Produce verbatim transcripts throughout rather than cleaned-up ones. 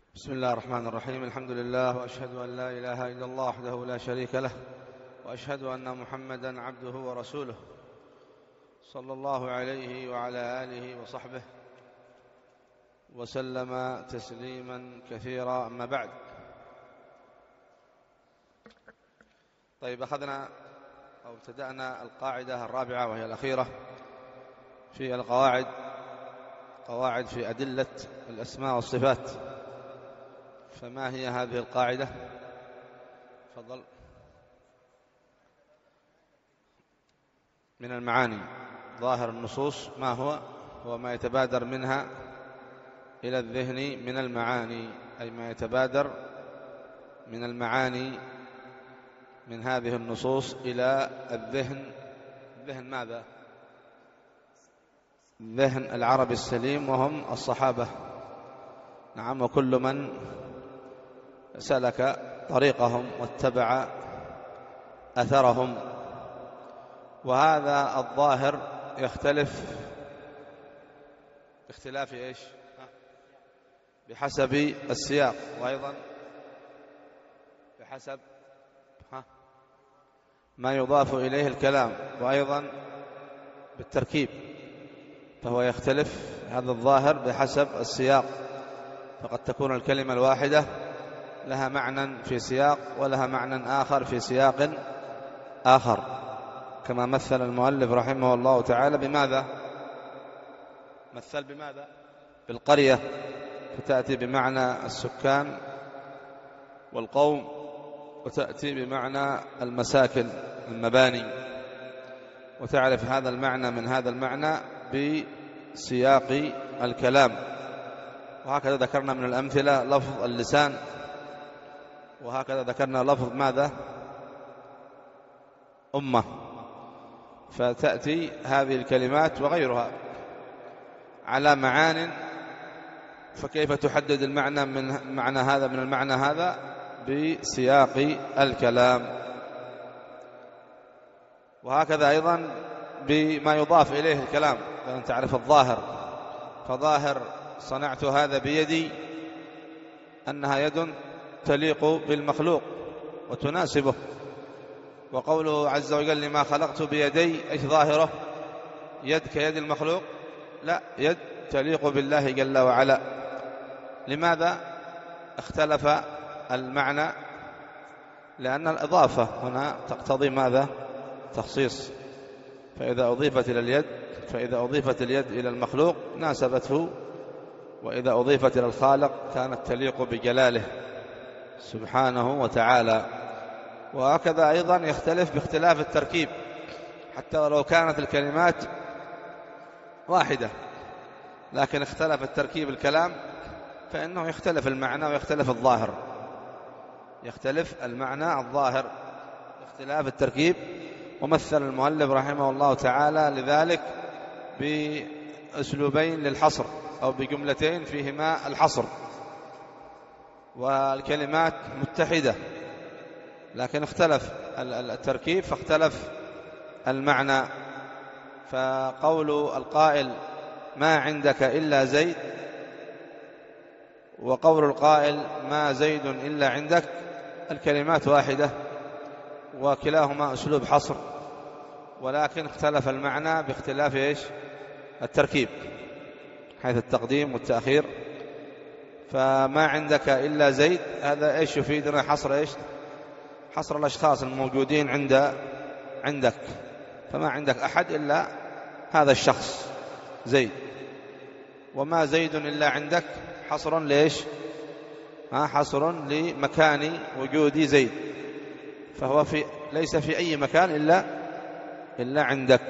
بسم الله الرحمن الرحيم. الحمد لله، وأشهد أن لا إله إلا الله وحده لا شريك له، وأشهد أن محمدا عبده ورسوله صلى الله عليه وعلى آله وصحبه وسلم تسليما كثيرا. أما بعد، طيب أخذنا أو ابتدأنا القاعدة الرابعة وهي الأخيرة في القواعد، قواعد في أدلة الأسماء والصفات. فما هي هذه القاعدة؟ تفضل. من المعاني ظاهر النصوص ما هو؟ هو ما يتبادر منها إلى الذهن من المعاني، أي ما يتبادر من المعاني من هذه النصوص إلى الذهن. ذهن ماذا؟ ذهن العرب السليم، وهم الصحابة. نعم، وكل من سلك طريقهم واتبع أثرهم. وهذا الظاهر يختلف باختلاف إيش؟ بحسب السياق، وأيضا بحسب ما يضاف إليه الكلام، وأيضا بالتركيب. فهو يختلف هذا الظاهر بحسب السياق، فقد تكون الكلمة الواحدة لها معنى في سياق ولها معنى آخر في سياق آخر، كما مثل المؤلف رحمه الله تعالى بماذا؟ مثل بماذا؟ بالقرية، فتأتي بمعنى السكان والقوم، وتأتي بمعنى المساكن المباني، وتعرف هذا المعنى من هذا المعنى بسياق الكلام. وهكذا ذكرنا من الأمثلة لفظ اللسان، وهكذا ذكرنا لفظ ماذا؟ أمة. فتأتي هذه الكلمات وغيرها على معان، فكيف تحدد المعنى من معنى هذا من المعنى هذا؟ بسياق الكلام. وهكذا أيضا بما يضاف إليه الكلام، لأن تعرف الظاهر. فظاهر صنعت هذا بيدي أنها يد تليق بالمخلوق وتناسبه. وقوله عز وجل لما خلقت بيدي، ايش ظاهره؟ يد كيد المخلوق؟ لا، يد تليق بالله جل وعلا. لماذا اختلف المعنى؟ لأن الإضافة هنا تقتضي ماذا؟ تخصيص. فإذا أضيفت إلى اليد فإذا أضيفت اليد إلى المخلوق ناسبته، وإذا أضيفت إلى الخالق كانت تليق بجلاله سبحانه وتعالى. وهكذا أيضا يختلف باختلاف التركيب، حتى ولو كانت الكلمات واحدة لكن اختلف التركيب الكلام، فإنه يختلف المعنى ويختلف الظاهر. يختلف المعنى الظاهر باختلاف التركيب. ومثل المؤلف رحمه الله تعالى لذلك بأسلوبين للحصر، أو بجملتين فيهما الحصر، والكلمات متحدة لكن اختلف التركيب فاختلف المعنى. فقول القائل ما عندك إلا زيد، وقول القائل ما زيد إلا عندك، الكلمات واحدة وكلاهما أسلوب حصر، ولكن اختلف المعنى باختلاف إيش؟ التركيب، حيث التقديم والتأخير. فما عندك إلا زيد هذا إيش يفيدنا؟ حصر إيش؟ حصر الأشخاص الموجودين عند عندك، فما عندك أحد إلا هذا الشخص زيد. وما زيد إلا عندك حصر ليش؟ ها، حصر لمكان وجود زيد، فهو في ليس في أي مكان إلا إلا عندك.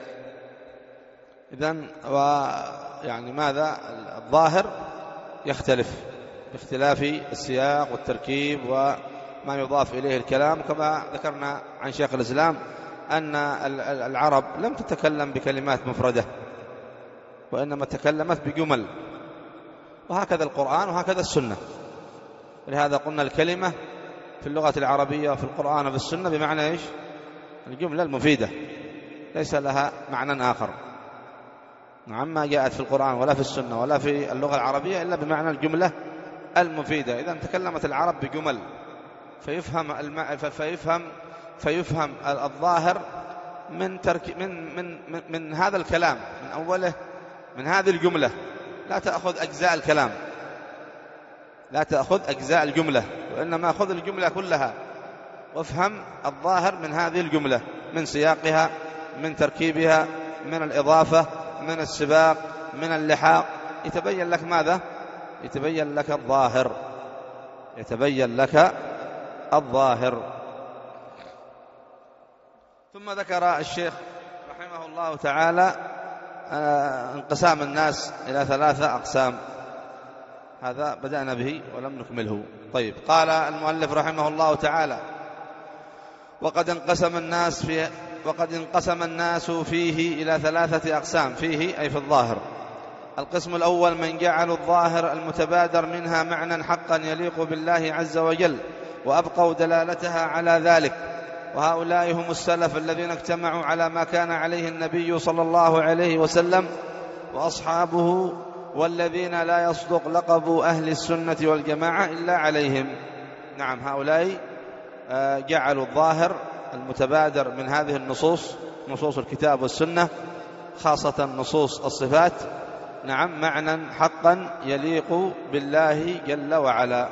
إذن ويعني ماذا؟ الظاهر يختلف باختلاف السياق والتركيب وما يضاف إليه الكلام. كما ذكرنا عن شيخ الإسلام أن العرب لم تتكلم بكلمات مفردة، وإنما تكلمت بجمل، وهكذا القرآن وهكذا السنة. لهذا قلنا الكلمة في اللغة العربية وفي القرآن وفي السنة بمعنى إيش؟ الجملة المفيدة، ليس لها معنى آخر. نعم، ما جاءت في القرآن ولا في السنة ولا في اللغة العربية إلا بمعنى الجملة المفيدة. إذا تكلمت العرب بجمل فيفهم الم... فيفهم فيفهم الظاهر من ترك من من من, من هذا الكلام من أوله، من هذه الجملة. لا تأخذ أجزاء الكلام، لا تأخذ أجزاء الجملة، وإنما خذ الجملة كلها وافهم الظاهر من هذه الجملة، من سياقها، من تركيبها، من الإضافة، من السباق، من اللحاق. يتبين لك ماذا؟ يتبين لك الظاهر، يتبين لك الظاهر. ثم ذكر الشيخ رحمه الله تعالى انقسام الناس إلى ثلاثة أقسام. هذا بدأنا به ولم نكمله. طيب، قال المؤلف رحمه الله تعالى: وقد انقسم الناس في وقد انقسم الناس فيه إلى ثلاثة أقسام. فيه أي في الظاهر. القسم الأول: من جعلوا الظاهر المتبادر منها معنى حقا يليق بالله عز وجل وأبقوا دلالتها على ذلك، وهؤلاء هم السلف الذين اجتمعوا على ما كان عليه النبي صلى الله عليه وسلم وأصحابه، والذين لا يصدق لقب أهل السنة والجماعة إلا عليهم. نعم، هؤلاء جعلوا الظاهر المتبادر من هذه النصوص، نصوص الكتاب والسنة، خاصة نصوص الصفات، نعم، معنى حقا يليق بالله جل وعلا.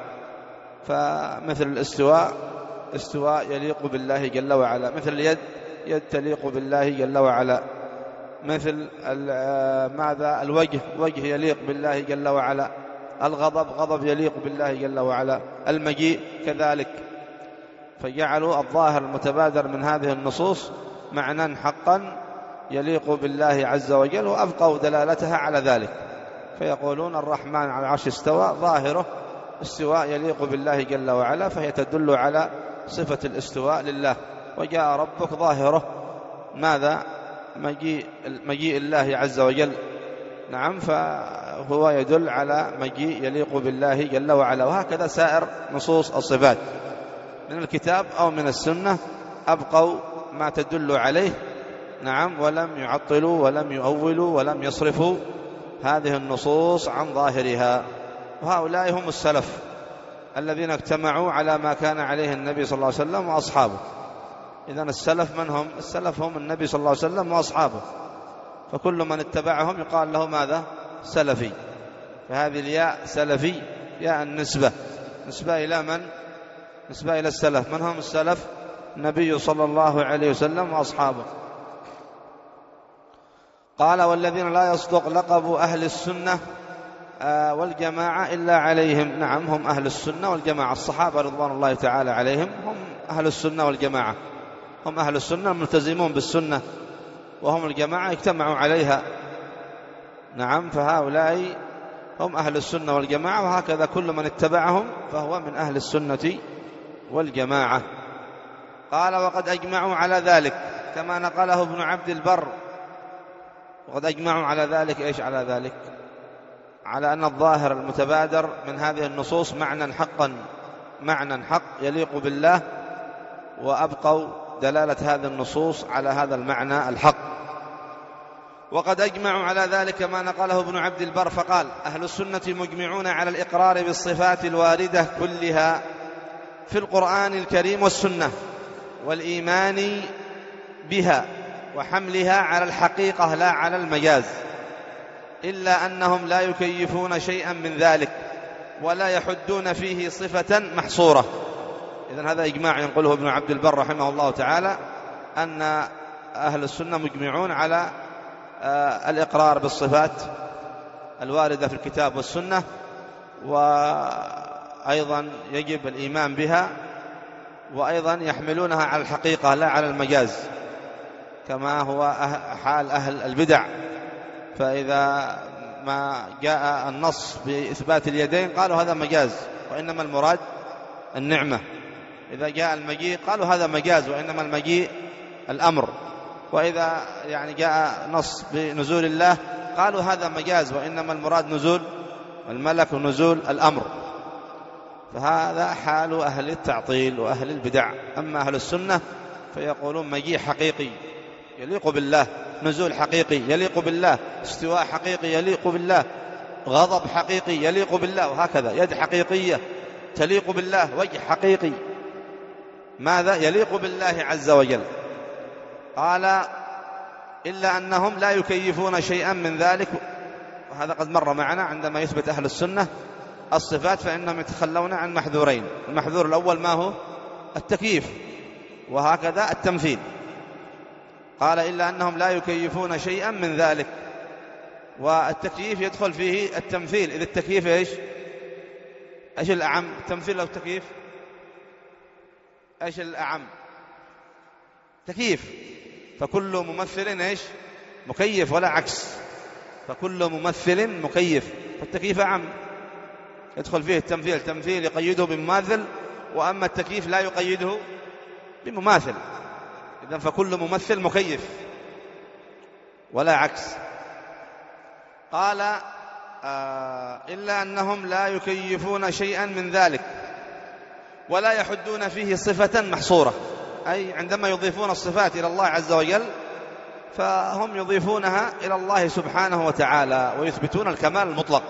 فمثل الاستواء، استواء يليق بالله جل وعلا. مثل اليد، يد تليق بالله جل وعلا. مثل ماذا؟ الوجه، وجه يليق بالله جل وعلا. الغضب، غضب يليق بالله جل وعلا. المجيء كذلك. فجعلوا الظاهر المتبادر من هذه النصوص معنى حقا يليق بالله عز وجل وأبقوا دلالتها على ذلك. فيقولون الرحمن على العرش استوى، ظاهره استواء يليق بالله جل وعلا، فهي تدل على صفة الاستواء لله. وجاء ربك، ظاهره ماذا؟ مجيء, مجيء الله عز وجل. نعم، فهو يدل على مجيء يليق بالله جل وعلا. وهكذا سائر نصوص الصفات من الكتاب أو من السنة أبقوا ما تدل عليه، نعم، ولم يعطلوا ولم يؤولوا ولم يصرفوا هذه النصوص عن ظاهرها. وهؤلاء هم السلف الذين اجتمعوا على ما كان عليه النبي صلى الله عليه وسلم وأصحابه. إذن السلف من هم؟ السلف هم النبي صلى الله عليه وسلم وأصحابه. فكل من اتبعهم يقال له ماذا؟ سلفي. فهذه الياء سلفي، ياء النسبة، نسبة إلى من؟ نسبة إلى السلف. من هم السلف؟ النبي صلى الله عليه وسلم وأصحابه. قال: والذين لا يصدق لقب أهل السنة والجماعة إلا عليهم. نعم، هم أهل السنة والجماعة. الصحابة رضوان الله تعالى عليهم هم أهل السنة والجماعة، هم أهل السنة الملتزمون بالسنة، وهم الجماعة اجتمعوا عليها. نعم، فهؤلاء هم أهل السنة والجماعة، وهكذا كل من اتبعهم فهو من أهل السنة والجماعة. قال: وقد أجمعوا على ذلك، كما نقله ابن عبد البر. وقد أجمعوا على ذلك. إيش على ذلك؟ على أن الظاهر المتبادر من هذه النصوص معنى حقا، معنى حق يليق بالله، وأبقوا دلالة هذه النصوص على هذا المعنى الحق. وقد أجمعوا على ذلك ما نقله ابن عبد البر فقال: أهل السنة مجمعون على الإقرار بالصفات الواردة كلها في القرآن الكريم والسنة، والإيمان بها وحملها على الحقيقة لا على المجاز، إلا أنهم لا يكيفون شيئا من ذلك ولا يحدون فيه صفة محصورة. إذن هذا إجماع ينقله ابن عبد البر رحمه الله تعالى، أن أهل السنة مجمعون على الإقرار بالصفات الواردة في الكتاب والسنة، وأيضا يجب الإيمان بها، وأيضا يحملونها على الحقيقة لا على المجاز، كما هو حال أهل البدع. فإذا ما جاء النص بإثبات اليدين قالوا هذا مجاز وإنما المراد النعمة. إذا جاء المجيء قالوا هذا مجاز وإنما المجيء الأمر. وإذا يعني جاء نص بنزول الله قالوا هذا مجاز وإنما المراد نزول الملك ونزول الأمر. فهذا حال أهل التعطيل وأهل البدع. أما أهل السنة فيقولون مجيء حقيقي يليق بالله، نزول حقيقي يليق بالله، استواء حقيقي يليق بالله، غضب حقيقي يليق بالله، وهكذا يد حقيقية تليق بالله، وجه حقيقي ماذا يليق بالله عز وجل. قال إلا أنهم لا يكيفون شيئا من ذلك، وهذا قد مر معنا عندما يثبت أهل السنة الصفات فإنهم يتخلون عن محذورين. المحذور الأول ما هو؟ التكييف، وهكذا التمثيل. قال إلا أنهم لا يكيفون شيئا من ذلك، والتكييف يدخل فيه التمثيل، إذا التكييف إيش إيش الأعم؟ التمثيل أو التكييف؟ إيش الأعم؟ تكييف. فكل ممثل إيش؟ مكيف ولا عكس، فكل ممثل مكيف، فالتكييف أعم يدخل فيه التمثيل. التمثيل يقيده بمماثل، وأما التكييف لا يقيده بمماثل. إذن فكل ممثل مكيف ولا عكس. قال آه إلا أنهم لا يكيفون شيئا من ذلك ولا يحدون فيه صفة محصورة، أي عندما يضيفون الصفات إلى الله عز وجل فهم يضيفونها إلى الله سبحانه وتعالى ويثبتون الكمال المطلق.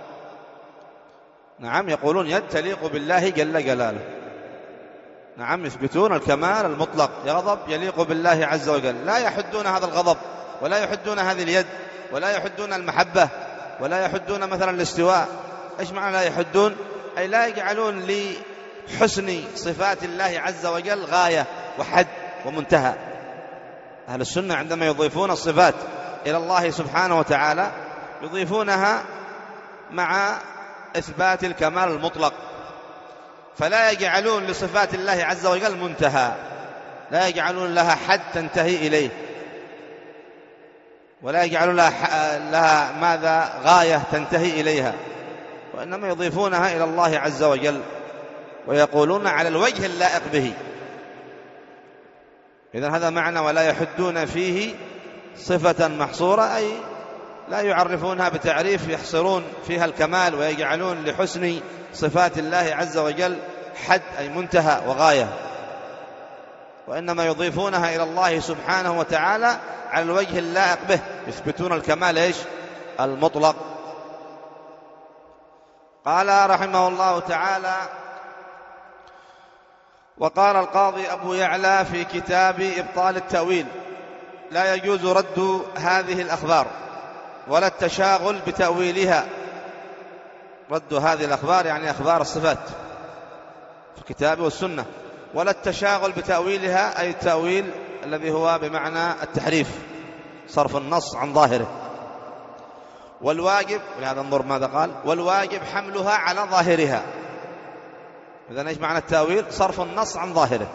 نعم، يقولون يد تليق بالله جل جلاله. نعم، يثبتون الكمال المطلق، يغضب يليق بالله عز وجل، لا يحدون هذا الغضب ولا يحدون هذه اليد ولا يحدون المحبة ولا يحدون مثلا الاستواء. إيش معنى لا يحدون؟ أي لا يجعلون لحسن صفات الله عز وجل غاية وحد ومنتهى. أهل السنة عندما يضيفون الصفات إلى الله سبحانه وتعالى يضيفونها مع إثبات الكمال المطلق، فلا يجعلون لصفات الله عز وجل منتهى، لا يجعلون لها حد تنتهي إليه، ولا يجعلون لها, لها ماذا غاية تنتهي إليها، وإنما يضيفونها إلى الله عز وجل ويقولون على الوجه اللائق به. إذن هذا معنى ولا يحدون فيه صفة محصورة، أي لا يعرفونها بتعريف يحصرون فيها الكمال ويجعلون لحسن صفات الله عز وجل حد أي منتهى وغاية، وإنما يضيفونها إلى الله سبحانه وتعالى على الوجه اللائق به، يثبتون الكمال إيش؟ المطلق. قال رحمه الله تعالى: وقال القاضي أبو يعلى في كتاب إبطال التأويل: لا يجوز رد هذه الأخبار ولا التشاغل بتأويلها. رد هذه الأخبار يعني أخبار الصفات في الكتاب والسنة، ولا التشاغل بتأويلها أي التأويل الذي هو بمعنى التحريف، صرف النص عن ظاهره. والواجب، ولهذا انظر ماذا قال: والواجب حملها على ظاهرها. إذن إيش معنى التأويل؟ صرف النص عن ظاهره،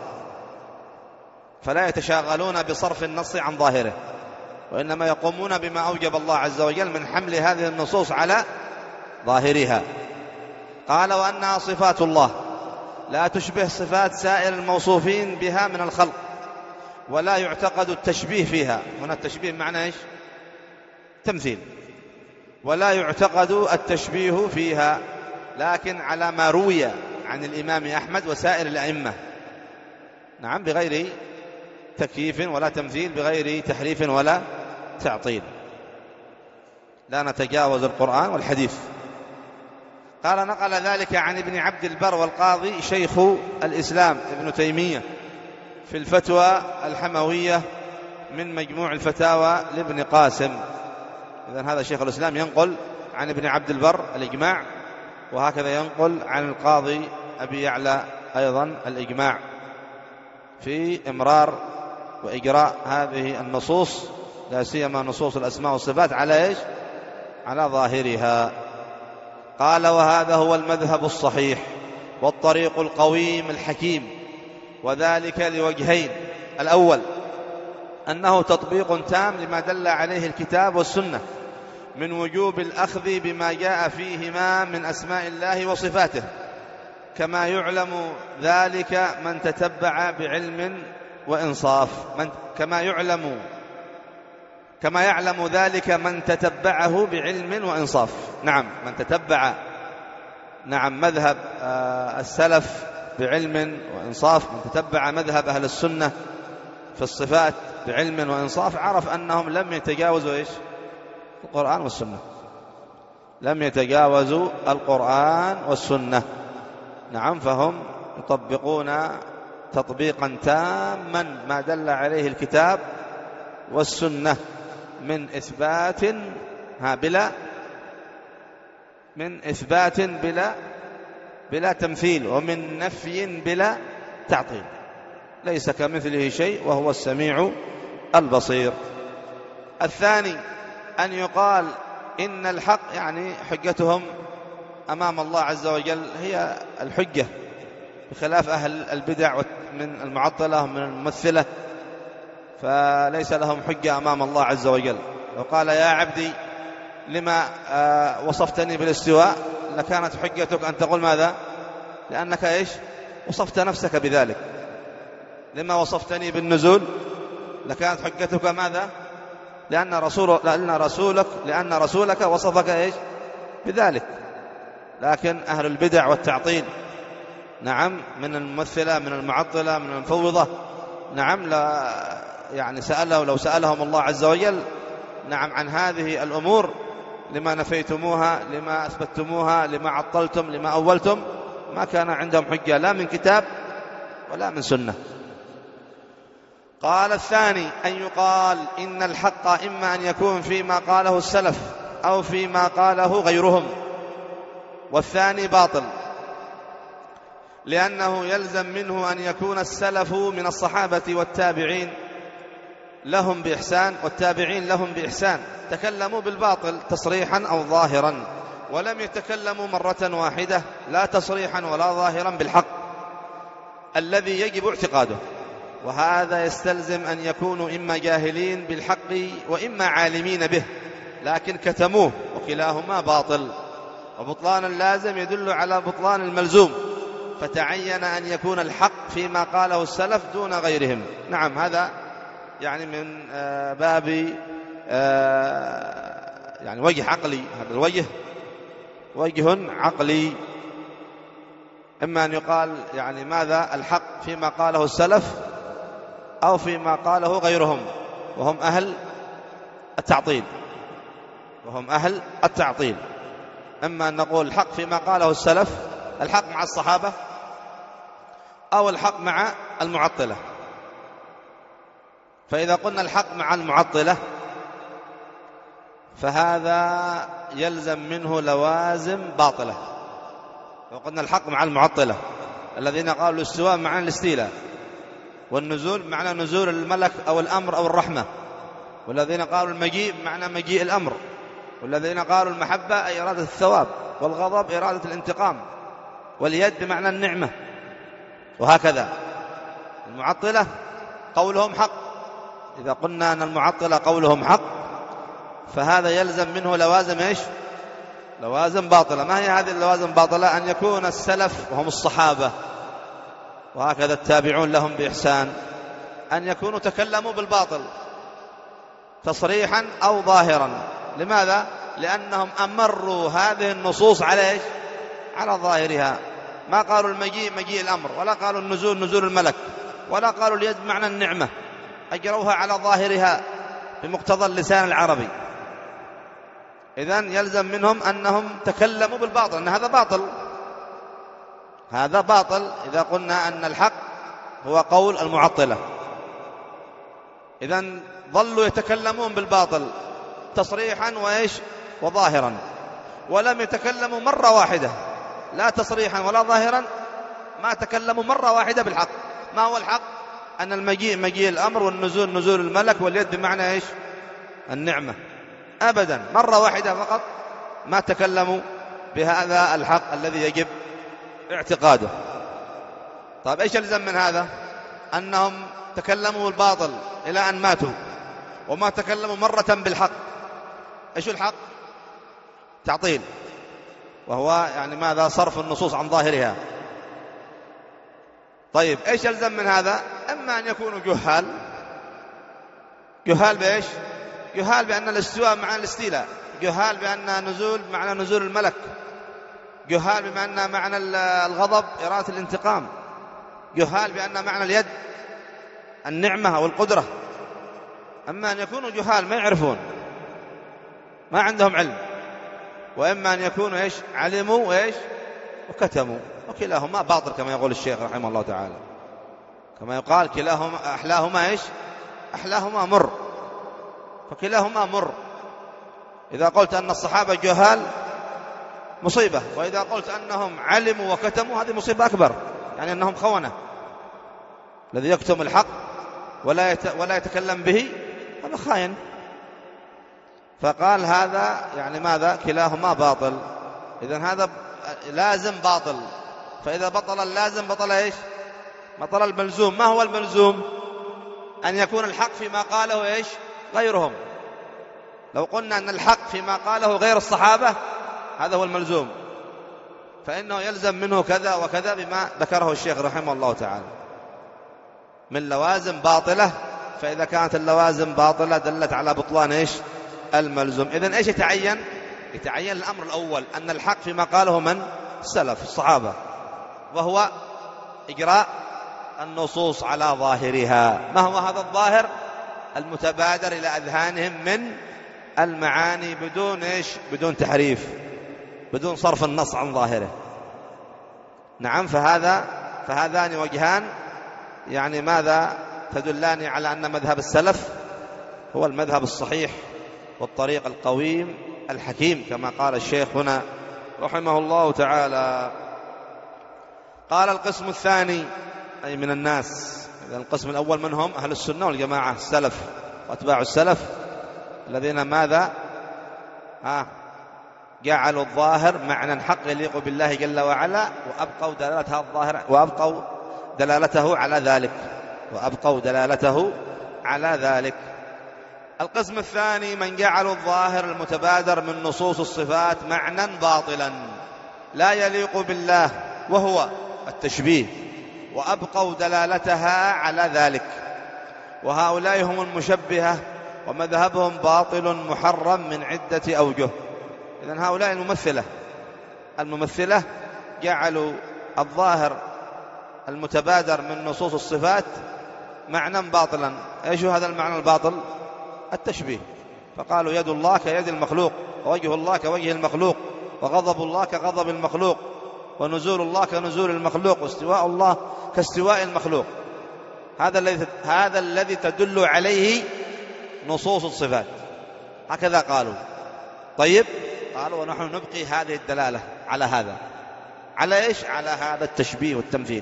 فلا يتشاغلون بصرف النص عن ظاهره، وإنما يقومون بما أوجب الله عز وجل من حمل هذه النصوص على ظاهرها. قال: وأنها صفات الله لا تشبه صفات سائر الموصوفين بها من الخلق، ولا يعتقد التشبيه فيها. هنا التشبيه معنى إيش؟ تمثيل. ولا يعتقد التشبيه فيها، لكن على ما روي عن الإمام أحمد وسائر الأئمة. نعم، بغير تكييف ولا تمثيل، بغير تحريف ولا تعطيل، لا نتجاوز القرآن والحديث. قال: نقل ذلك عن ابن عبد البر والقاضي شيخ الإسلام ابن تيمية في الفتوى الحموية من مجموع الفتاوى لابن قاسم. إذن هذا شيخ الإسلام ينقل عن ابن عبد البر الإجماع، وهكذا ينقل عن القاضي أبي يعلى أيضا الإجماع في إمرار وإجراء هذه النصوص، لا سيما نصوص الأسماء والصفات، على إيش؟ على ظاهرها. قال: وهذا هو المذهب الصحيح والطريق القويم الحكيم، وذلك لوجهين: الأول أنه تطبيق تام لما دل عليه الكتاب والسنة من وجوب الأخذ بما جاء فيهما من أسماء الله وصفاته، كما يعلم ذلك من تتبع بعلم وإنصاف من كما يعلم كما يعلم ذلك من تتبعه بعلم وإنصاف. نعم، من تتبع نعم مذهب السلف بعلم وإنصاف، من تتبع مذهب أهل السنة في الصفات بعلم وإنصاف، عرف أنهم لم يتجاوزوا إيش؟ القرآن والسنة. لم يتجاوزوا القرآن والسنة. نعم، فهم يطبقون تطبيقا تاما ما دل عليه الكتاب والسنة من إثبات ها بلا من إثبات بلا بلا تمثيل، ومن نفي بلا تعطيل، ليس كمثله شيء وهو السميع البصير. الثاني أن يقال إن الحق، يعني حجتهم أمام الله عز وجل هي الحجة، بخلاف أهل البدع من المعطلة من الممثلة، فليس لهم حجة أمام الله عز وجل. وقال يا عبدي لما وصفتني بالاستواء، لكانت حجتك أن تقول ماذا؟ لأنك إيش؟ وصفت نفسك بذلك. لما وصفتني بالنزول، لكانت حجتك ماذا؟ لأن رسول لأن رسولك لأن رسولك وصفك إيش؟ بذلك. لكن أهل البدع والتعطيل، نعم، من الممثلة من المعطلة من المفوضة، نعم، لا يعني سأله لو سألهم الله عز وجل نعم عن هذه الأمور، لما نفيتموها، لما أثبتموها، لما عطلتم، لما أولتم، ما كان عندهم حجة لا من كتاب ولا من سنة. قال الثاني أن يقال إن الحق إما أن يكون فيما قاله السلف أو فيما قاله غيرهم، والثاني باطل، لأنه يلزم منه أن يكون السلف من الصحابة والتابعين لهم بإحسان والتابعين لهم بإحسان تكلموا بالباطل تصريحا أو ظاهرا، ولم يتكلموا مرة واحدة لا تصريحا ولا ظاهرا بالحق الذي يجب اعتقاده. وهذا يستلزم أن يكونوا إما جاهلين بالحق وإما عالمين به لكن كتموه، وكلاهما باطل، وبطلان اللازم يدل على بطلان الملزوم، فتعين أن يكون الحق فيما قاله السلف دون غيرهم. نعم، هذا يعني من باب يعني وجه عقلي، هذا الوجه وجه عقلي. إما أن يقال يعني ماذا؟ الحق فيما قاله السلف أو فيما قاله غيرهم، وهم أهل التعطيل وهم أهل التعطيل إما أن نقول الحق فيما قاله السلف، الحق مع الصحابة، أو الحق مع المعطلة. فإذا قلنا الحق مع المعطلة فهذا يلزم منه لوازم باطلة. لو قلنا الحق مع المعطلة الذين قالوا الاستواء معنى الاستيلاء، والنزول معنى نزول الملك أو الأمر أو الرحمة، والذين قالوا المجيء معنى مجيء الأمر، والذين قالوا المحبة أي إرادة الثواب، والغضب إرادة الانتقام، واليد بمعنى النعمة، وهكذا. المعطلة قولهم حق. إذا قلنا أن المعطلة قولهم حق فهذا يلزم منه لوازم إيش؟ لوازم باطلة. ما هي هذه اللوازم باطلة؟ أن يكون السلف وهم الصحابة وهكذا التابعون لهم بإحسان أن يكونوا تكلموا بالباطل تصريحا أو ظاهرا. لماذا؟ لأنهم أمروا هذه النصوص على إيش؟ على ظاهرها. ما قالوا المجيء مجيء الأمر، ولا قالوا النزول نزول الملك، ولا قالوا اليد معنى النعمة، أجروها على ظاهرها بمقتضى اللسان العربي. إذن يلزم منهم أنهم تكلموا بالباطل، أن هذا باطل، هذا باطل إذا قلنا أن الحق هو قول المعطلة. إذن ظلوا يتكلمون بالباطل تصريحا وإيش وظاهرا، ولم يتكلموا مرة واحدة لا تصريحا ولا ظاهرا، ما تكلموا مرة واحدة بالحق. ما هو الحق؟ أن المجيء مجيء الأمر، والنزول نزول الملك، واليد بمعنى إيش؟ النعمة. أبدا، مرة واحدة فقط ما تكلموا بهذا الحق الذي يجب اعتقاده. طيب إيش يلزم من هذا؟ أنهم تكلموا بالباطل إلى أن ماتوا، وما تكلموا مرة بالحق. إيش الحق؟ تعطيل، وهو يعني ماذا؟ صرف النصوص عن ظاهرها. طيب إيش يلزم من هذا؟ أما أن يكونوا جهال، جهال بإيش؟ جهال بأن الاستواء معنى الاستيلاء، جهال بأن نزول معنى نزول الملك، جهال بأن معنى الغضب إرادة الانتقام، جهال بأن معنى اليد النعمة أو القدرة. أما أن يكونوا جهال ما يعرفون، ما عندهم علم، وإما أن يكونوا إيش علموا وإيش وكتموا، وكلاهما باطل كما يقول الشيخ رحمه الله تعالى، كما يقال كلاهما أحلاهما إيش أحلاهما مر، فكلاهما مر. إذا قلت أن الصحابة جهال مصيبة، وإذا قلت أنهم علموا وكتموا هذه مصيبة أكبر، يعني أنهم خونة. الذي يكتم الحق ولا ولا يتكلم به هذا خاين. فقال هذا يعني ماذا كلاهما باطل، إذن هذا لازم باطل، فإذا بطل اللازم بطل إيش بطل الملزوم. ما هو الملزوم؟ أن يكون الحق فيما قاله إيش غيرهم. لو قلنا أن الحق فيما قاله غير الصحابة هذا هو الملزوم، فإنه يلزم منه كذا وكذا بما ذكره الشيخ رحمه الله تعالى من لوازم باطلة. فإذا كانت اللوازم باطلة دلت على بطلان إيش الملزوم. إذن إيش يتعين؟ يتعين الأمر الأول أن الحق فيما قاله من السلف الصحابة، وهو إجراء النصوص على ظاهرها. ما هو هذا الظاهر؟ المتبادر إلى أذهانهم من المعاني بدون إيش بدون تحريف، بدون صرف النص عن ظاهره. نعم، فهذا فهذان وجهان يعني ماذا تدلان على أن مذهب السلف هو المذهب الصحيح والطريق القويم الحكيم كما قال الشيخ هنا رحمه الله تعالى. قال القسم الثاني أي من الناس. إذن القسم الأول من هم؟ أهل السنة والجماعة السلف وأتباع السلف الذين ماذا ها جعلوا الظاهر معنى حق يليق بالله جل وعلا، وأبقوا دلالتها الظاهر وأبقوا دلالته على ذلك وأبقوا دلالته على ذلك. القسم الثاني من جعلوا الظاهر المتبادر من نصوص الصفات معنى باطلا لا يليق بالله وهو التشبيه، وأبقوا دلالتها على ذلك، وهؤلاء هم المشبهة، ومذهبهم باطل محرم من عدة أوجه. إذن هؤلاء الممثلة الممثلة جعلوا الظاهر المتبادر من نصوص الصفات معنى باطلا. ايش هذا المعنى الباطل؟ التشبيه. فقالوا يد الله كيد المخلوق، ووجه الله كوجه المخلوق، وغضب الله كغضب المخلوق، ونزول الله كنزول المخلوق، واستواء الله كاستواء المخلوق. هذا الذي هذا الذي تدل عليه نصوص الصفات، هكذا قالوا. طيب، قالوا ونحن نبقي هذه الدلالة على هذا، على إيش؟ على هذا التشبيه والتمثيل.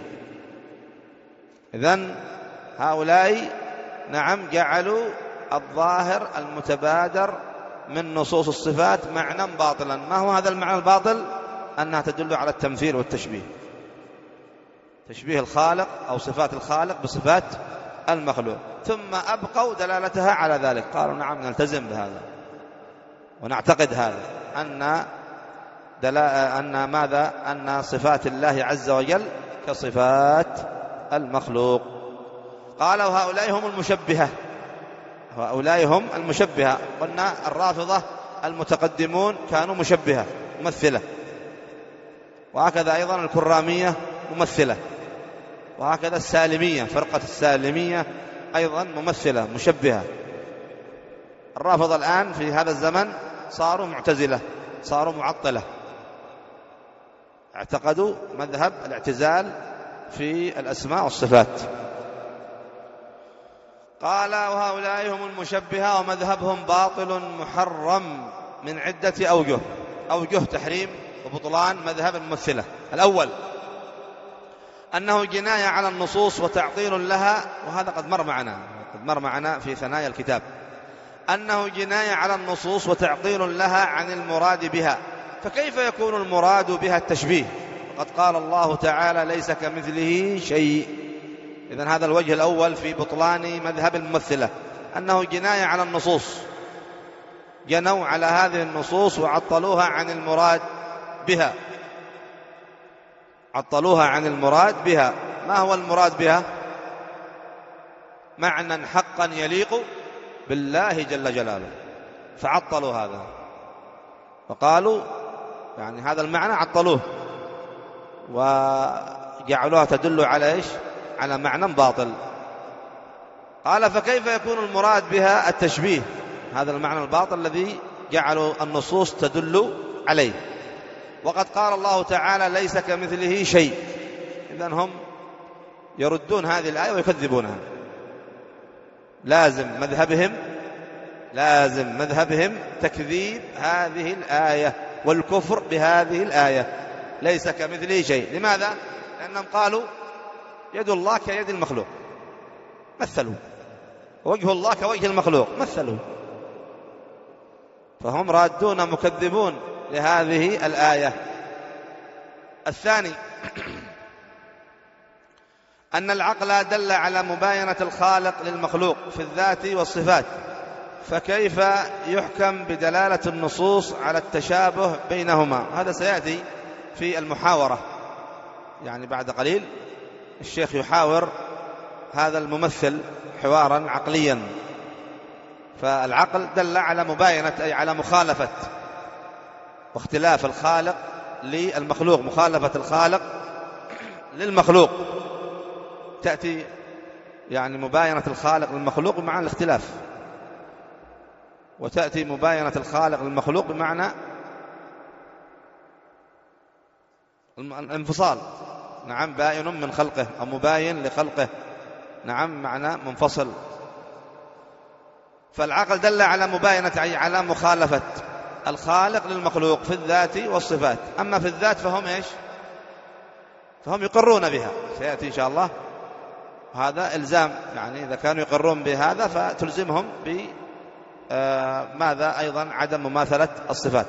إذن هؤلاء نعم جعلوا الظاهر المتبادر من نصوص الصفات معنى باطلا. ما هو هذا المعنى الباطل؟ أنها تدل على التمثيل والتشبيه، تشبيه الخالق أو صفات الخالق بصفات المخلوق، ثم أبقوا دلالتها على ذلك. قالوا نعم نلتزم بهذا ونعتقد هذا أن دلا أن ماذا أن صفات الله عز وجل كصفات المخلوق. قالوا هؤلاء هم المشبهة، هؤلاء هم المشبهة. قلنا الرافضة المتقدمون كانوا مشبهة ممثلة، وهكذا أيضا الكرامية ممثلة، وهكذا السالمية فرقة السالمية أيضا ممثلة مشبهة. الرافضة الآن في هذا الزمن صاروا معتزلة، صاروا معطلة، اعتقدوا مذهب الاعتزال في الأسماء والصفات. قال وهؤلاء هم المشبهة، ومذهبهم باطل محرم من عدة أوجه أوجه تحريم وبطلان مذهب الممثلة. الأول أنه جناية على النصوص وتعطيل لها، وهذا قد مر معنا قد مر معنا في ثنايا الكتاب، أنه جناية على النصوص وتعطيل لها عن المراد بها. فكيف يكون المراد بها التشبيه؟ وقد قال الله تعالى ليس كمثله شيء. إذن هذا الوجه الأول في بطلان مذهب الممثلة، أنه جناية على النصوص، جنوا على هذه النصوص وعطلوها عن المراد بها، عطلوها عن المراد بها. ما هو المراد بها؟ معنى حقا يليق بالله جل جلاله، فعطلوا هذا فقالوا يعني هذا المعنى عطلوه وجعلوها تدل على إيش؟ على معنى باطل. قال فكيف يكون المراد بها التشبيه، هذا المعنى الباطل الذي جعلوا النصوص تدل عليه. وقد قال الله تعالى ليس كمثله شيء، إذن هم يردون هذه الآية ويكذبونها. لازم مذهبهم لازم مذهبهم تكذيب هذه الآية والكفر بهذه الآية، ليس كمثله شيء. لماذا؟ لأنهم قالوا يد الله كيد المخلوق، مثلوا، وجه الله كوجه المخلوق، مثلوا. فهم رادون مكذبون لهذه الآية. الثاني أن العقل دل على مباينة الخالق للمخلوق في الذات والصفات، فكيف يحكم بدلالة النصوص على التشابه بينهما؟ هذا سيأتي في المحاورة، يعني بعد قليل الشيخ يحاور هذا الممثل حوارا عقليا. فالعقل دل على مباينة، أي على مخالفة واختلاف الخالق للمخلوق، مخالفة الخالق للمخلوق. تأتي يعني مباينة الخالق للمخلوق بمعنى الاختلاف، وتأتي مباينة الخالق للمخلوق بمعنى الانفصال. نعم، باين من خلقه أو مباين لخلقه، نعم، معنى منفصل. فالعقل دل على مباينة، أي على مخالفة الخالق للمخلوق في الذات والصفات. أما في الذات فهم إيش؟ فهم يقرون بها، سيأتي إن شاء الله هذا إلزام، يعني إذا كانوا يقرون بهذا فتلزمهم بماذا أيضا؟ عدم مماثلة الصفات.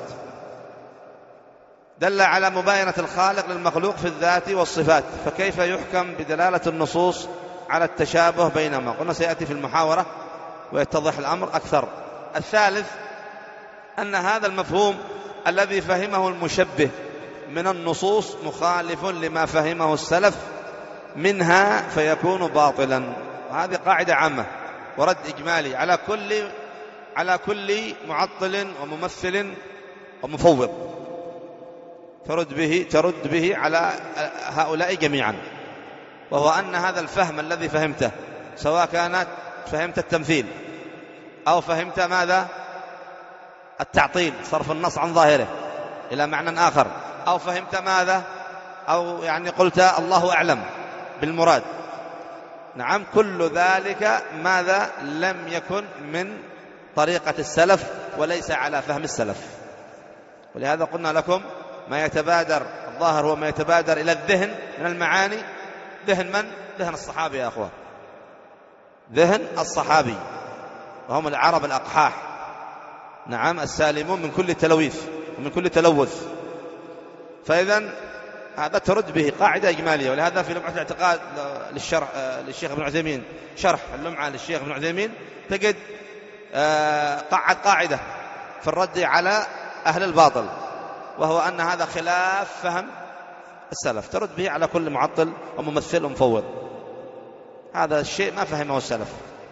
دل على مباينة الخالق للمخلوق في الذات والصفات، فكيف يحكم بدلالة النصوص على التشابه بينهما؟ قلنا سيأتي في المحاورة ويتضح الأمر أكثر. الثالث أن هذا المفهوم الذي فهمه المشبه من النصوص مخالف لما فهمه السلف منها، فيكون باطلا. وهذه قاعدة عامة ورد إجمالي على كل على كل معطل وممثل ومفوض، ترد به ترد به على هؤلاء جميعا، وهو أن هذا الفهم الذي فهمته، سواء كانت فهمت التمثيل أو فهمت ماذا؟ التعطيل، صرف النص عن ظاهره إلى معنى آخر، أو فهمت ماذا؟ أو يعني قلت الله أعلم بالمراد، نعم، كل ذلك ماذا؟ لم يكن من طريقة السلف وليس على فهم السلف. ولهذا قلنا لكم ما يتبادر الظاهر هو ما يتبادر إلى الذهن من المعاني. ذهن من؟ ذهن الصحابي يا أخوان، ذهن الصحابي، وهم العرب الأقحاح، نعم، السالمون من كل تلويث ومن كل تلوث. فإذن هذا ترد به قاعدة إجمالية. ولهذا في لمعة الاعتقاد للشرح للشيخ ابن عثيمين، شرح اللمعة للشيخ ابن عثيمين، تجد قاعد قاعدة في الرد على أهل الباطل، وهو أن هذا خلاف فهم السلف، ترد به على كل معطل وممثل ومفوض. هذا الشيء ما فهمه السلف،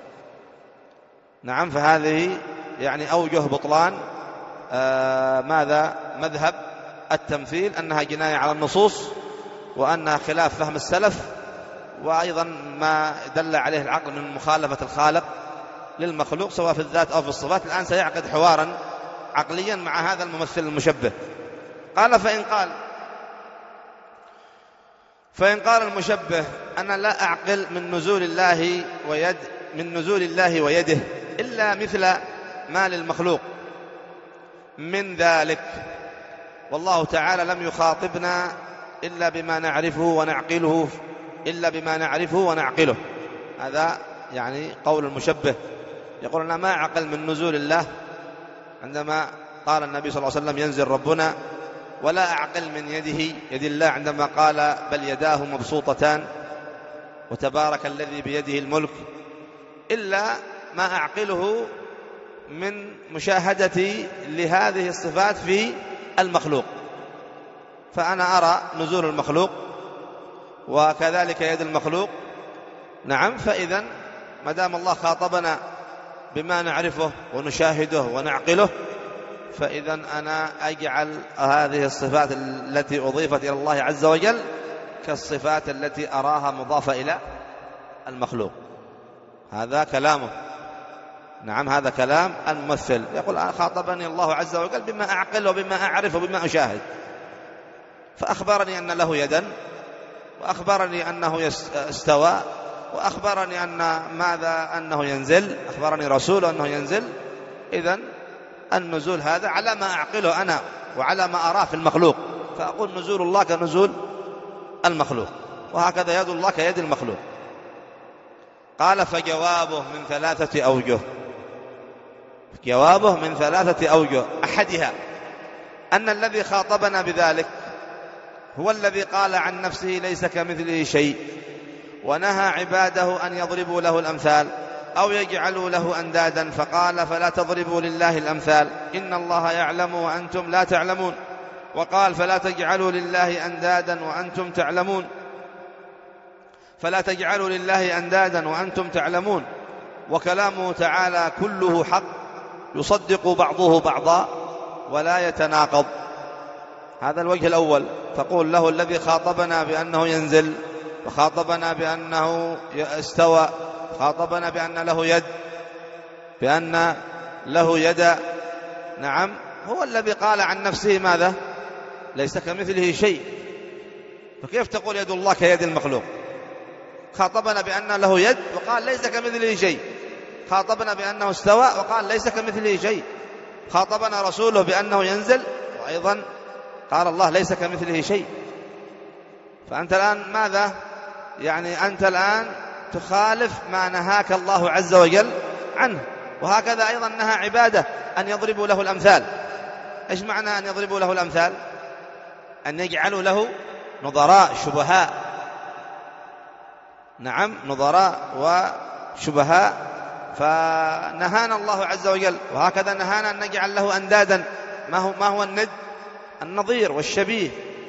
نعم. فهذه يعني أوجه بطلان آه ماذا؟ مذهب التمثيل، أنها جناية على النصوص، وأنها خلاف فهم السلف، وأيضا ما دل عليه العقل من مخالفة الخالق للمخلوق سواء في الذات أو في الصفات. الآن سيعقد حوارا عقليا مع هذا الممثل المشبه. قال فإن قال فإن قال المشبه أنا لا أعقل من نزول الله ويد من نزول الله ويده إلا مثل ما للمخلوق من ذلك، والله تعالى لم يخاطبنا إلا بما نعرفه ونعقله إلا بما نعرفه ونعقله. هذا يعني قول المشبه، يقول أنا ما أعقل من نزول الله عندما قال النبي صلى الله عليه وسلم ينزل ربنا، ولا أعقل من يده يد الله عندما قال بل يداه مبسوطتان وتبارك الذي بيده الملك، إلا ما أعقله من مشاهدتي لهذه الصفات في المخلوق. فأنا أرى نزول المخلوق وكذلك يد المخلوق، نعم. فإذا ما دام الله خاطبنا بما نعرفه ونشاهده ونعقله، فإذا أنا أجعل هذه الصفات التي أضيفت إلى الله عز وجل كالصفات التي أراها مضافة إلى المخلوق. هذا كلامه، نعم هذا كلام الممثل، يقول خاطبني الله عز وجل بما أعقل وبما أعرف وبما أشاهد، فأخبرني أن له يدا، وأخبرني أنه استوى، وأخبرني أن ماذا أنه ينزل، أخبرني رسوله أنه ينزل. إذن النزول هذا على ما أعقله أنا وعلى ما أراه في المخلوق، فأقول نزول الله كنزول المخلوق، وهكذا يد الله كيد المخلوق. قال فجوابه من ثلاثة أوجه، جوابه من ثلاثة أوجه. أحدها أن الذي خاطبنا بذلك هو الذي قال عن نفسه ليس كمثله شيء، ونهى عباده أن يضربوا له الأمثال أو يجعلوا له أندادا، فقال فلا تضربوا لله الأمثال إن الله يعلم وأنتم لا تعلمون، وقال فلا تجعلوا لله أندادا وأنتم تعلمون، فلا تجعلوا لله أندادا وأنتم تعلمون. وكلامه تعالى كله حق يصدق بعضه بعضا ولا يتناقض. هذا الوجه الأول. تقول له الذي خاطبنا بأنه ينزل، وخاطبنا بأنه استوى، خاطبنا بأن له يد، بأن له يد، نعم هو الذي قال عن نفسه ماذا؟ ليس كمثله شيء. فكيف تقول يد الله كيد المخلوق؟ خاطبنا بأن له يد وقال ليس كمثله شيء، خاطبنا بأنه استوى وقال ليس كمثله شيء، خاطبنا رسوله بأنه ينزل وأيضا قال الله ليس كمثله شيء. فأنت الآن ماذا؟ يعني أنت الآن تخالف ما نهاك الله عز وجل عنه. وهكذا أيضا نهى عباده أن يضربوا له الأمثال. إيش معنى أن يضربوا له الأمثال؟ أن يجعلوا له نظراء شبهاء، نعم نظراء وشبهاء. فنهانا الله عز وجل، وهكذا نهانا أن نجعل له أندادا. ما هو, ما هو الند؟ النظير والشبيه.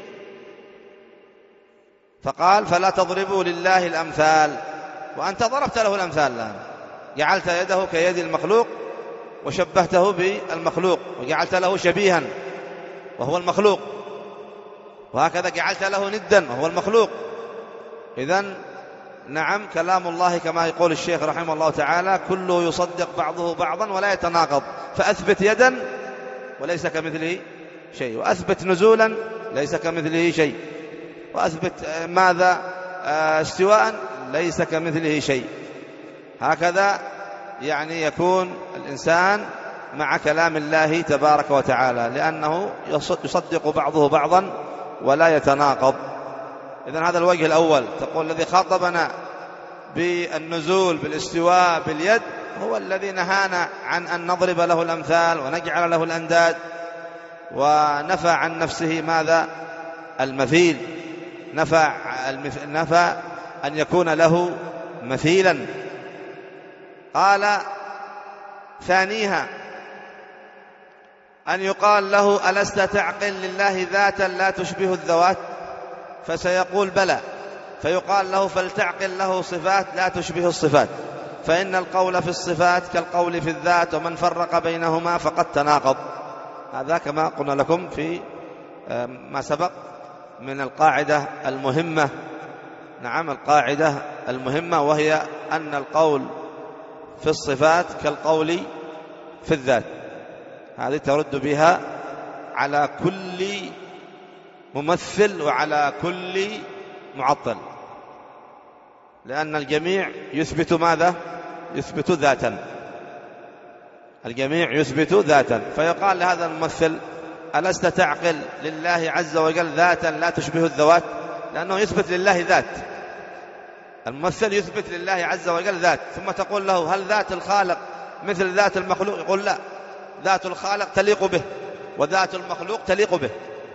فقال فلا تضربوا لله الأمثال، وأنت ضربت له الأمثال الآن، جعلت يده كيد المخلوق وشبهته بالمخلوق، وجعلت له شبيها وهو المخلوق، وهكذا جعلت له ندا وهو المخلوق. إذن نعم كلام الله كما يقول الشيخ رحمه الله تعالى كله يصدق بعضه بعضا ولا يتناقض. فأثبت يدا وليس كمثله شيء، وأثبت نزولا ليس كمثله شيء، وأثبت ماذا؟ استواء ليس كمثله شيء. هكذا يعني يكون الإنسان مع كلام الله تبارك وتعالى، لأنه يصدق بعضه بعضا ولا يتناقض. إذن هذا الوجه الأول. تقول الذي خاطبنا بالنزول بالاستواء باليد هو الذي نهانا عن أن نضرب له الأمثال ونجعل له الأنداد، ونفى عن نفسه ماذا؟ المثيل، نفى, نفى أن يكون له مثيلا. قال ثانيها أن يقال له ألست تعقل لله ذاتا لا تشبه الذوات؟ فسيقول بلى، فيقال له فلتعقل له صفات لا تشبه الصفات، فإن القول في الصفات كالقول في الذات، ومن فرق بينهما فقد تناقض. هذا كما قلنا لكم في ما سبق من القاعدة المهمة، نعم القاعدة المهمة، وهي أن القول في الصفات كالقول في الذات. هذه ترد بها على كل ممثل وعلى كل معطل، لأن الجميع يثبت ماذا؟ يثبت ذاتا، الجميع يثبت ذاتا. فيقال لهذا الممثل ألست تعقل لله عز وجل ذاتا لا تشبه الذوات؟ لأنه يثبت لله ذات، الممثل يثبت لله عز وجل ذات. ثم تقول له هل ذات الخالق مثل ذات المخلوق؟ يقول لا، ذات الخالق تليق به وذات المخلوق تليق به.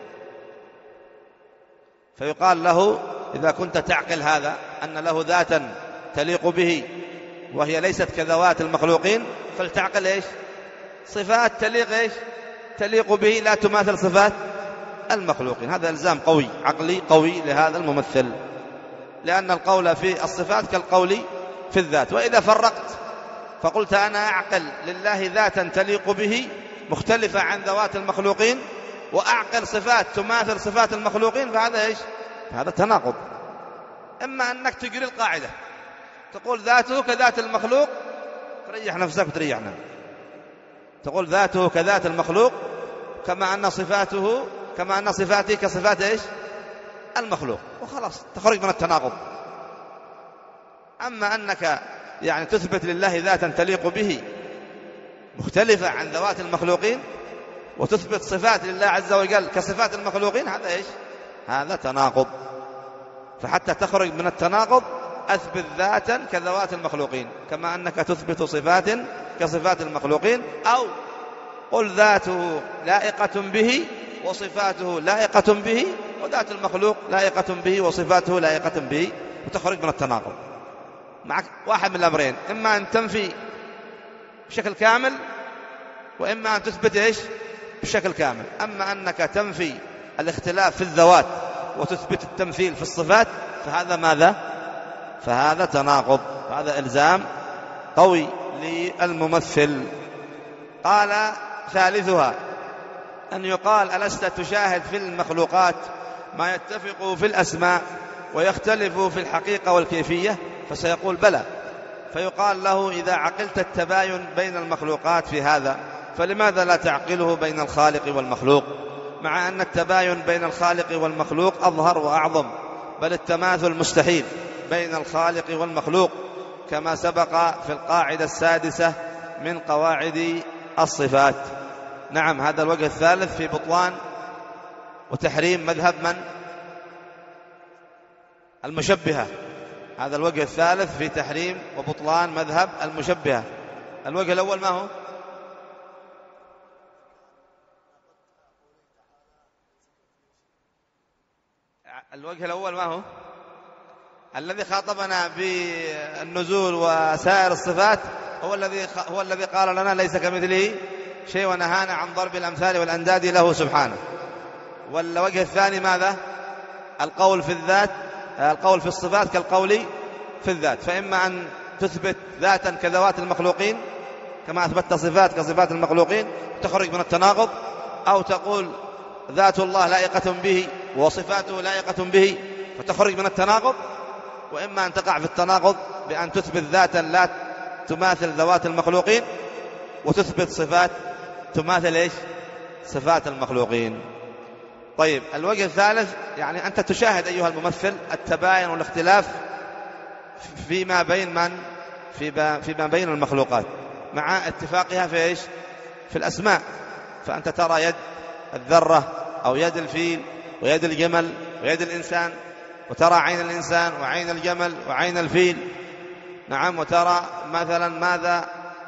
فيقال له إذا كنت تعقل هذا أن له ذاتا تليق به وهي ليست كذوات المخلوقين، فلتعقل إيش؟ صفات تليق إيش؟ تليق به لا تماثل صفات المخلوقين. هذا إلزام قوي عقلي قوي لهذا الممثل، لأن القول في الصفات كالقول في الذات. وإذا فرقت فقلت أنا أعقل لله ذاتا تليق به مختلفة عن ذوات المخلوقين، وأعقل صفات تماثل صفات المخلوقين، فهذا إيش؟ هذا تناقض. إما أنك تجري القاعدة تقول ذاته كذات المخلوق تريح نفسك وتريحنا. تقول ذاته كذات المخلوق، كما أن صفاته كما أن صفاته كصفات إيش المخلوق، وخلاص تخرج من التناقض. أما أنك يعني تثبت لله ذاتا تليق به مختلفة عن ذوات المخلوقين، وتثبت صفات لله عز وجل كصفات المخلوقين، هذا إيش؟ هذا تناقض. فحتى تخرج من التناقض أثبت ذاتا كذوات المخلوقين، كما أنك تثبت صفات كصفات المخلوقين، أو قل ذاته لائقة به وصفاته لائقة به، وذات المخلوق لائقة به وصفاته لائقة به، وتخرج من التناقض. معك واحد من الأمرين، إما أن تنفي بشكل كامل، وإما أن تثبت إيش بشكل كامل. أما أنك تنفي الاختلاف في الذوات وتثبت التمثيل في الصفات، فهذا ماذا؟ فهذا تناقض، هذا إلزام قوي للممثل. قال ثالثها أن يقال ألست تشاهد في المخلوقات ما يتفق في الأسماء ويختلف في الحقيقة والكيفية؟ فسيقول بلى. فيقال له إذا عقلت التباين بين المخلوقات في هذا، فلماذا لا تعقله بين الخالق والمخلوق، مع أن التباين بين الخالق والمخلوق أظهر وأعظم، بل التماثل مستحيل بين الخالق والمخلوق، كما سبق في القاعدة السادسة من قواعد الصفات. نعم، هذا الوجه الثالث في بطلان وتحريم مذهب من؟ المشبهة. هذا الوجه الثالث في تحريم وبطلان مذهب المشبهة. الوجه الأول ما هو؟ الوجه الأول ما هو؟ الذي خاطبنا بالنزول وسائر الصفات هو الذي هو الذي قال لنا ليس كمثله شيء، ونهانا عن ضرب الأمثال والأنداد له سبحانه. والوجه الثاني ماذا؟ القول في الذات، القول في الصفات كالقول في الذات. فإما أن تثبت ذاتا كذوات المخلوقين كما أثبتت صفات كصفات المخلوقين تخرج من التناقض، أو تقول ذات الله لائقة به وصفاته لائقة به فتخرج من التناقض. وإما أن تقع في التناقض بأن تثبت ذاتا لا تماثل ذوات المخلوقين وتثبت صفات تماثل إيش؟ صفات المخلوقين. طيب، الوجه الثالث يعني أنت تشاهد أيها الممثل التباين والاختلاف فيما بين من فيما بين المخلوقات مع اتفاقها في إيش؟ في الأسماء. فأنت ترى يد الذرة أو يد الفيل ويد الجمل ويد الإنسان، وترى عين الإنسان وعين الجمل وعين الفيل. نعم، وترى مثلا ماذا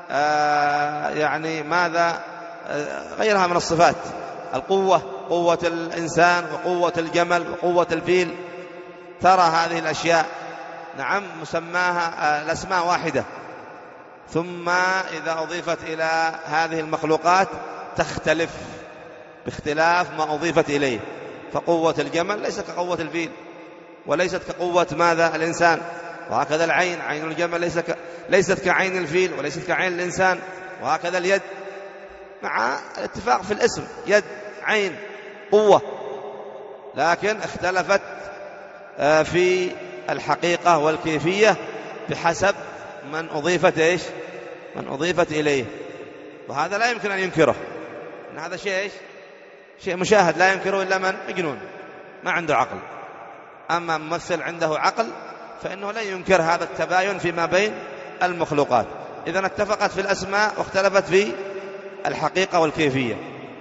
آه يعني ماذا آه غيرها من الصفات، القوة، قوة الإنسان وقوة الجمل وقوة الفيل، ترى هذه الأشياء. نعم، مسماها آه الأسماء واحدة، ثم إذا أضيفت إلى هذه المخلوقات تختلف باختلاف ما أضيفت إليه. فقوة الجمل ليست كقوة الفيل، وليست كقوة ماذا الإنسان، وهكذا العين، عين الجمل ليس ك... ليست كعين الفيل وليست كعين الإنسان، وهكذا اليد مع الاتفاق في الاسم، يد، عين، قوة، لكن اختلفت في الحقيقة والكيفية بحسب من أضيفت إيش؟ من أضيفت إليه. وهذا لا يمكن أن ينكره، إن هذا شيء إيش؟ شيء مشاهد لا ينكره إلا من مجنون ما عنده عقل. أما ممثل عنده عقل فإنه لا ينكر هذا التباين فيما بين المخلوقات. إذن اتفقت في الأسماء واختلفت في الحقيقة والكيفية،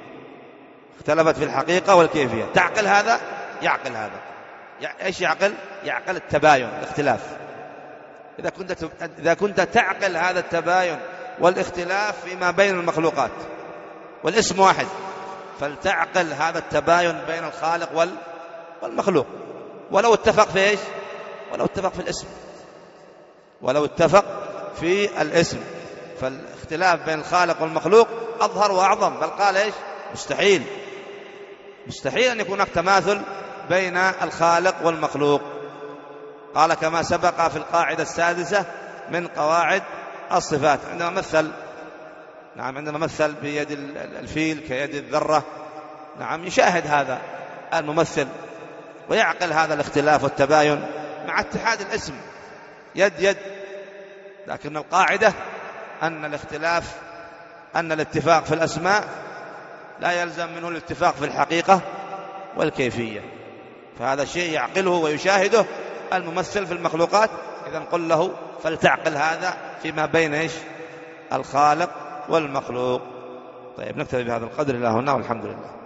اختلفت في الحقيقة والكيفية. تعقل هذا؟ يعقل هذا. إيش يعقل؟ يعقل التباين، الاختلاف. إذا كنت إذا كنت تعقل هذا التباين والاختلاف فيما بين المخلوقات والاسم واحد، فلتعقل هذا التباين بين الخالق والمخلوق، ولو اتفق في إيش؟ ولو اتفق في الاسم، ولو اتفق في الاسم. فالاختلاف بين الخالق والمخلوق أظهر وأعظم، بل قال إيش؟ مستحيل، مستحيل أن يكون هناك تماثل بين الخالق والمخلوق. قال كما سبق في القاعدة السادسة من قواعد الصفات. عندما مثل نعم عندما مثل بيد الفيل كيد الذرة، نعم يشاهد هذا الممثل ويعقل هذا الاختلاف والتباين مع اتحاد الاسم، يد يد. لكن القاعدة أن الاختلاف أن الاتفاق في الأسماء لا يلزم منه الاتفاق في الحقيقة والكيفية، فهذا شيء يعقله ويشاهده الممثل في المخلوقات. إذا قل له فلتعقل هذا فيما بين إيش الخالق والمخلوق. طيب نكتفي بهذا القدر إلى هنا والحمد لله.